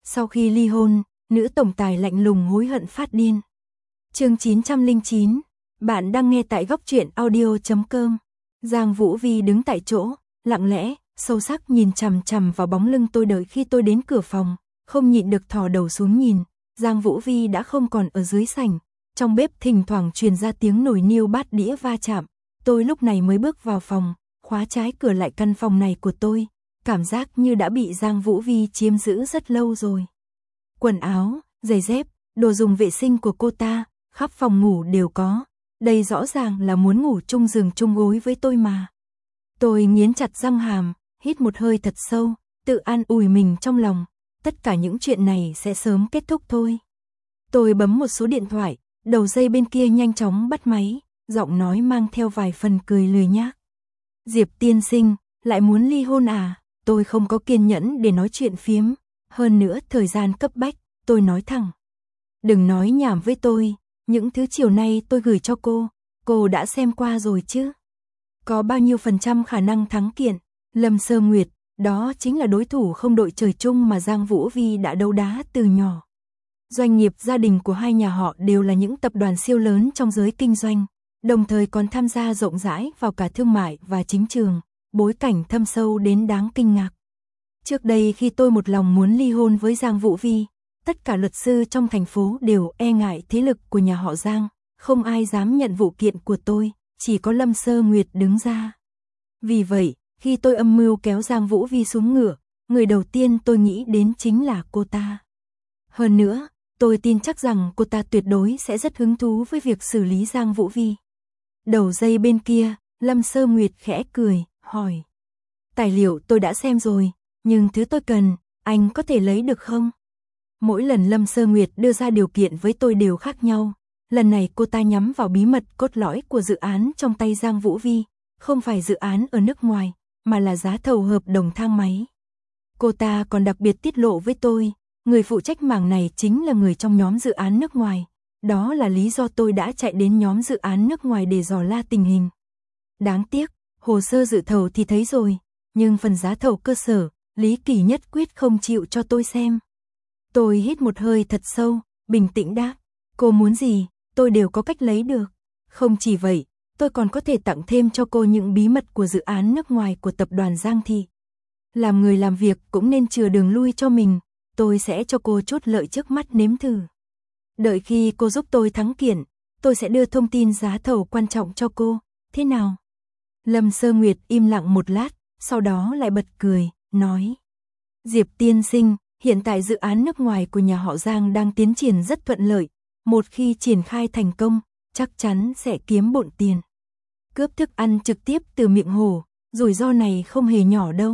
Sau khi ly hôn, nữ tổng tài lạnh lùng hối hận phát điên. Chương 909, bạn đang nghe tại góc truyện audio.com. Giang Vũ Vi đứng tại chỗ, lặng lẽ, sâu sắc nhìn chằm chằm vào bóng lưng tôi đợi khi tôi đến cửa phòng, không nhịn được thò đầu xuống nhìn. Giang Vũ Vi đã không còn ở dưới sảnh, trong bếp thỉnh thoảng truyền ra tiếng nồi niêu bát đĩa va chạm. Tôi lúc này mới bước vào phòng, khóa trái cửa lại căn phòng này của tôi, cảm giác như đã bị Giang Vũ Vi chiếm giữ rất lâu rồi. Quần áo, giày dép, đồ dùng vệ sinh của cô ta, khắp phòng ngủ đều có. Đây rõ ràng là muốn ngủ chung giường chung gối với tôi mà. Tôi nghiến chặt răng hàm, hít một hơi thật sâu, tự an ủi mình trong lòng. Tất cả những chuyện này sẽ sớm kết thúc thôi. Tôi bấm một số điện thoại, đầu dây bên kia nhanh chóng bắt máy, giọng nói mang theo vài phần cười lười nhác. Diệp tiên sinh, lại muốn ly hôn à? Tôi không có kiên nhẫn để nói chuyện phiếm. Hơn nữa thời gian cấp bách, tôi nói thẳng. Đừng nói nhảm với tôi, những thứ chiều nay tôi gửi cho cô đã xem qua rồi chứ? Có bao nhiêu % khả năng thắng kiện? Lâm Sơ Nguyệt, đó chính là đối thủ không đội trời chung mà Giang Vũ Vi đã đấu đá từ nhỏ. Doanh nghiệp gia đình của hai nhà họ đều là những tập đoàn siêu lớn trong giới kinh doanh, đồng thời còn tham gia rộng rãi vào cả thương mại và chính trường, bối cảnh thâm sâu đến đáng kinh ngạc. Trước đây khi tôi một lòng muốn ly hôn với Giang Vũ Vi, tất cả luật sư trong thành phố đều e ngại thế lực của nhà họ Giang, không ai dám nhận vụ kiện của tôi, chỉ có Lâm Sơ Nguyệt đứng ra. Vì vậy, khi tôi âm mưu kéo Giang Vũ Vi xuống ngựa, người đầu tiên tôi nghĩ đến chính là cô ta. Hơn nữa, tôi tin chắc rằng cô ta tuyệt đối sẽ rất hứng thú với việc xử lý Giang Vũ Vi. Đầu dây bên kia, Lâm Sơ Nguyệt khẽ cười, hỏi. Tài liệu tôi đã xem rồi, nhưng thứ tôi cần, anh có thể lấy được không? Mỗi lần Lâm Sơ Nguyệt đưa ra điều kiện với tôi đều khác nhau. Lần này cô ta nhắm vào bí mật cốt lõi của dự án trong tay Giang Vũ Vi, không phải dự án ở nước ngoài, mà là giá thầu hợp đồng thang máy. Cô ta còn đặc biệt tiết lộ với tôi, người phụ trách mảng này chính là người trong nhóm dự án nước ngoài. Đó là lý do tôi đã chạy đến nhóm dự án nước ngoài để dò la tình hình. Đáng tiếc, hồ sơ dự thầu thì thấy rồi, nhưng phần giá thầu cơ sở, Lý Kỳ nhất quyết không chịu cho tôi xem. Tôi hít một hơi thật sâu, bình tĩnh đáp, cô muốn gì, tôi đều có cách lấy được. Không chỉ vậy, tôi còn có thể tặng thêm cho cô những bí mật của dự án nước ngoài của tập đoàn Giang Thị. Làm người làm việc cũng nên chừa đường lui cho mình, tôi sẽ cho cô chút lợi trước mắt nếm thử. Đợi khi cô giúp tôi thắng kiện, tôi sẽ đưa thông tin giá thầu quan trọng cho cô, thế nào? Lâm Sơ Nguyệt im lặng một lát, sau đó lại bật cười, nói. Diệp tiên sinh, hiện tại dự án nước ngoài của nhà họ Giang đang tiến triển rất thuận lợi, một khi triển khai thành công, chắc chắn sẽ kiếm bộn tiền. Cướp thức ăn trực tiếp từ miệng hổ, rủi ro này không hề nhỏ đâu.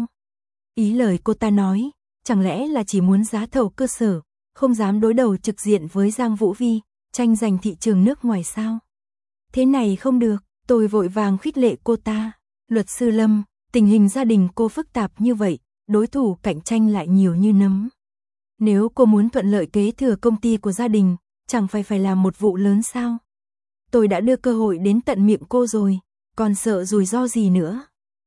Ý lời cô ta nói, chẳng lẽ là chỉ muốn giá thầu cơ sở, không dám đối đầu trực diện với Giang Vũ Vi, tranh giành thị trường nước ngoài sao? Thế này không được, tôi vội vàng khích lệ cô ta. Luật sư Lâm, tình hình gia đình cô phức tạp như vậy, đối thủ cạnh tranh lại nhiều như nấm. Nếu cô muốn thuận lợi kế thừa công ty của gia đình, chẳng phải làm một vụ lớn sao? Tôi đã đưa cơ hội đến tận miệng cô rồi, còn sợ rủi ro gì nữa?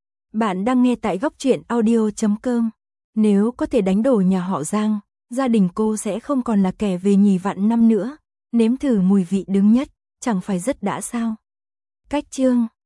Bạn đang nghe tại góc truyện audio.com. Nếu có thể đánh đổ nhà họ Giang, gia đình cô sẽ không còn là kẻ về nhì vạn năm nữa, nếm thử mùi vị đứng nhất, chẳng phải rất đã sao? Cách chương